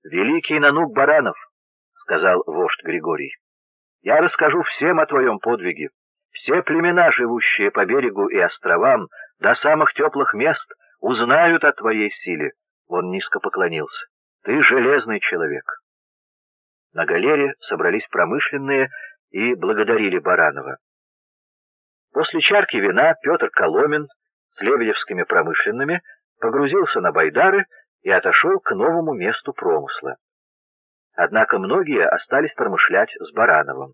«Великий Нанук Баранов», — сказал вождь Григорий, — «я расскажу всем о твоем подвиге. Все племена, живущие по берегу и островам, до самых теплых мест, узнают о твоей силе». Он низко поклонился. «Ты железный человек». На галере собрались промышленные и благодарили Баранова. После чарки вина Петр Коломен с лебедевскими промышленными погрузился на байдары и отошел к новому месту промысла. Однако многие остались промышлять с Барановым.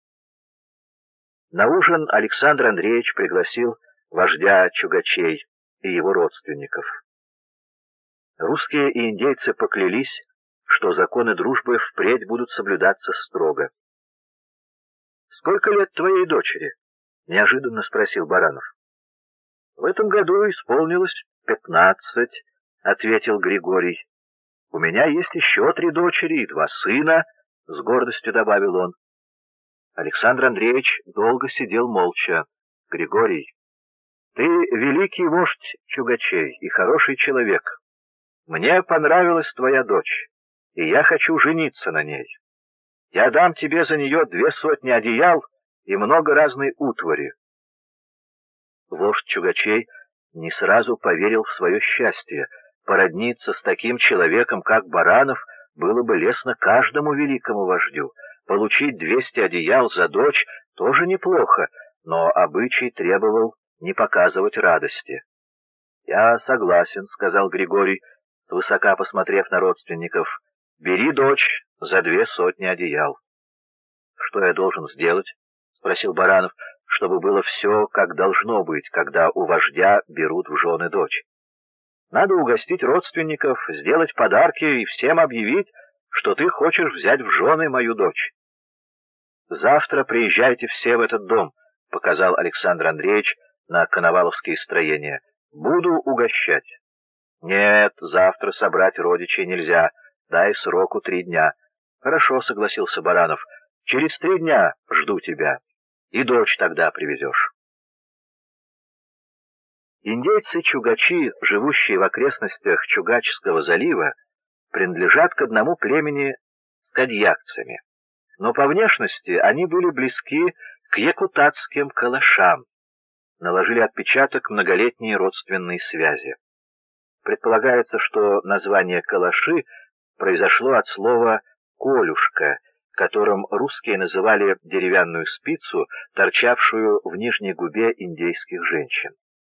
На ужин Александр Андреевич пригласил вождя Чугачей и его родственников. Русские и индейцы поклялись, что законы дружбы впредь будут соблюдаться строго. «Сколько лет твоей дочери?» — неожиданно спросил Баранов. «В этом году исполнилось 15, — ответил Григорий. «У меня есть еще 3 дочери и 2 сына», — с гордостью добавил он. Александр Андреевич долго сидел молча. «Григорий, ты великий вождь Чугачей и хороший человек. Мне понравилась твоя дочь, и я хочу жениться на ней. Я дам тебе за нее 200 одеял и много разной утвари». Вождь Чугачей не сразу поверил в свое счастье. Породниться с таким человеком, как Баранов, было бы лестно каждому великому вождю. Получить 200 одеял за дочь тоже неплохо, но обычай требовал не показывать радости. «Я согласен», — сказал Григорий, свысока посмотрев на родственников. «Бери дочь за 200 одеял». «Что я должен сделать?» — спросил Баранов, — «чтобы было все, как должно быть, когда у вождя берут в жены дочь». «Надо угостить родственников, сделать подарки и всем объявить, что ты хочешь взять в жены мою дочь». «Завтра приезжайте все в этот дом», — показал Александр Андреевич на коноваловские строения. «Буду угощать». «Нет, завтра собрать родичей нельзя, дай сроку 3 дня». «Хорошо», — согласился Баранов, — «через 3 дня жду тебя, и дочь тогда привезешь». Индейцы-чугачи, живущие в окрестностях Чугачского залива, принадлежат к одному племени с кадьякцами, но по внешности они были близки к якутатским калашам, наложили отпечаток многолетней родственной связи. Предполагается, что название калаши произошло от слова «колюшка», которым русские называли деревянную спицу, торчавшую в нижней губе индейских женщин.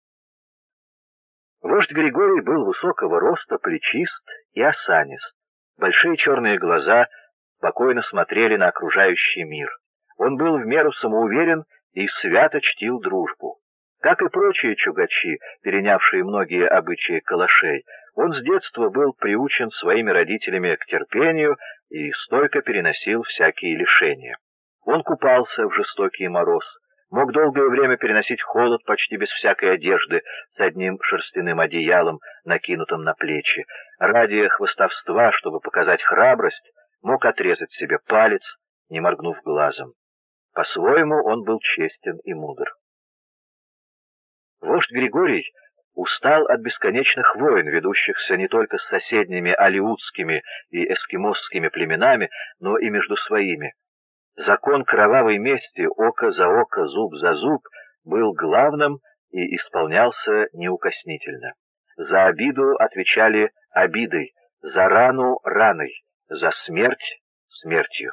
Вождь Григорий был высокого роста, плечист и осанист. Большие черные глаза спокойно смотрели на окружающий мир. Он был в меру самоуверен и свято чтил дружбу. Как и прочие чугачи, перенявшие многие обычаи калашей, он с детства был приучен своими родителями к терпению и стойко переносил всякие лишения. Он купался в жестокий мороз, мог долгое время переносить холод почти без всякой одежды, с одним шерстяным одеялом, накинутым на плечи. Ради хвастовства, чтобы показать храбрость, мог отрезать себе палец, не моргнув глазом. По-своему он был честен и мудр. Вождь Григорий устал от бесконечных войн, ведущихся не только с соседними алеутскими и эскимосскими племенами, но и между своими. Закон кровавой мести, око за око, зуб за зуб, был главным и исполнялся неукоснительно. За обиду отвечали обидой, за рану — раной, за смерть — смертью.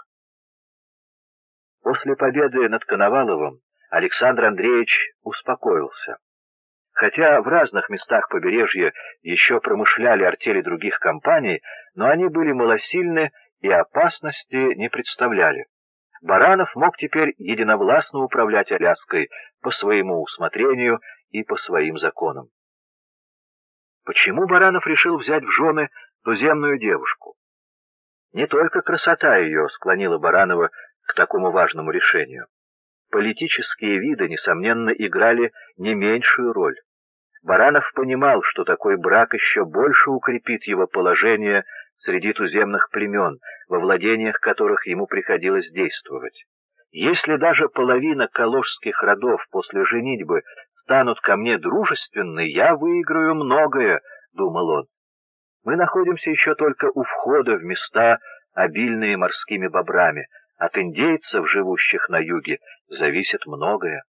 После победы над Коноваловым Александр Андреевич успокоился. Хотя в разных местах побережья еще промышляли артели других компаний, но они были малосильны и опасности не представляли. Баранов мог теперь единовластно управлять Аляской по своему усмотрению и по своим законам. Почему Баранов решил взять в жены туземную девушку? Не только красота ее склонила Баранова к такому важному решению. Политические виды, несомненно, играли не меньшую роль. Баранов понимал, что такой брак еще больше укрепит его положение среди туземных племен, во владениях которых ему приходилось действовать. Если даже половина калошских родов после женитьбы станут ко мне дружественны, я выиграю многое, — думал он. Мы находимся еще только у входа в места, обильные морскими бобрами. От индейцев, живущих на юге, зависит многое.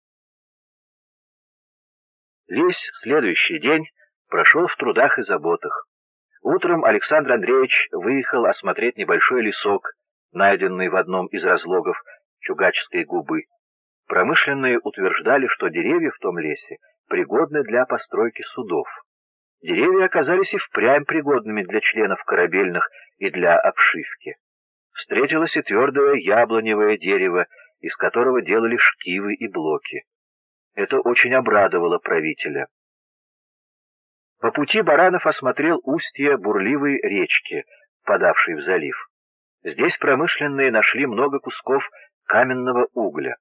Весь следующий день прошел в трудах и заботах. Утром Александр Андреевич выехал осмотреть небольшой лесок, найденный в одном из разлогов Чугачской губы. Промышленные утверждали, что деревья в том лесе пригодны для постройки судов. Деревья оказались и впрямь пригодными для членов корабельных и для обшивки. Встретилось и твердое яблоневое дерево, из которого делали шкивы и блоки. Это очень обрадовало правителя. По пути Баранов осмотрел устье бурливой речки, впадавшей в залив. Здесь промышленные нашли много кусков каменного угля.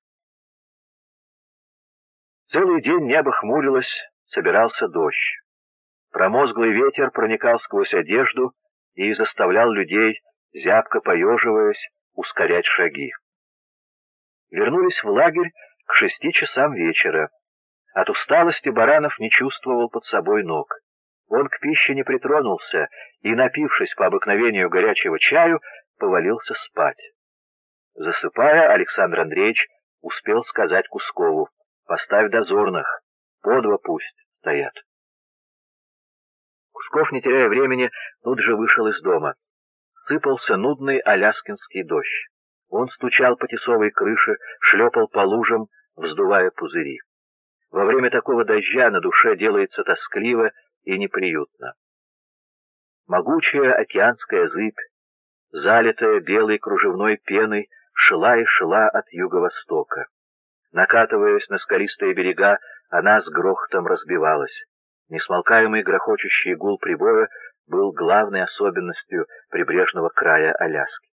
Целый день небо хмурилось, собирался дождь. Промозглый ветер проникал сквозь одежду и заставлял людей, зябко поеживаясь, ускорять шаги. Вернулись в лагерь к 6 часам вечера. От усталости Баранов не чувствовал под собой ног. Он к пище не притронулся и, напившись по обыкновению горячего чаю, повалился спать. Засыпая, Александр Андреевич успел сказать Кускову: «Поставь дозорных, по 2 пусть стоят». Кусков, не теряя времени, тут же вышел из дома. Сыпался нудный аляскинский дождь. Он стучал по тесовой крыше, шлепал по лужам, вздувая пузыри. Во время такого дождя на душе делается тоскливо и неприютно. Могучая океанская зыбь, залитая белой кружевной пеной, шла и шла от юго-востока. Накатываясь на скалистые берега, она с грохотом разбивалась. Несмолкаемый грохочущий гул прибоя был главной особенностью прибрежного края Аляски.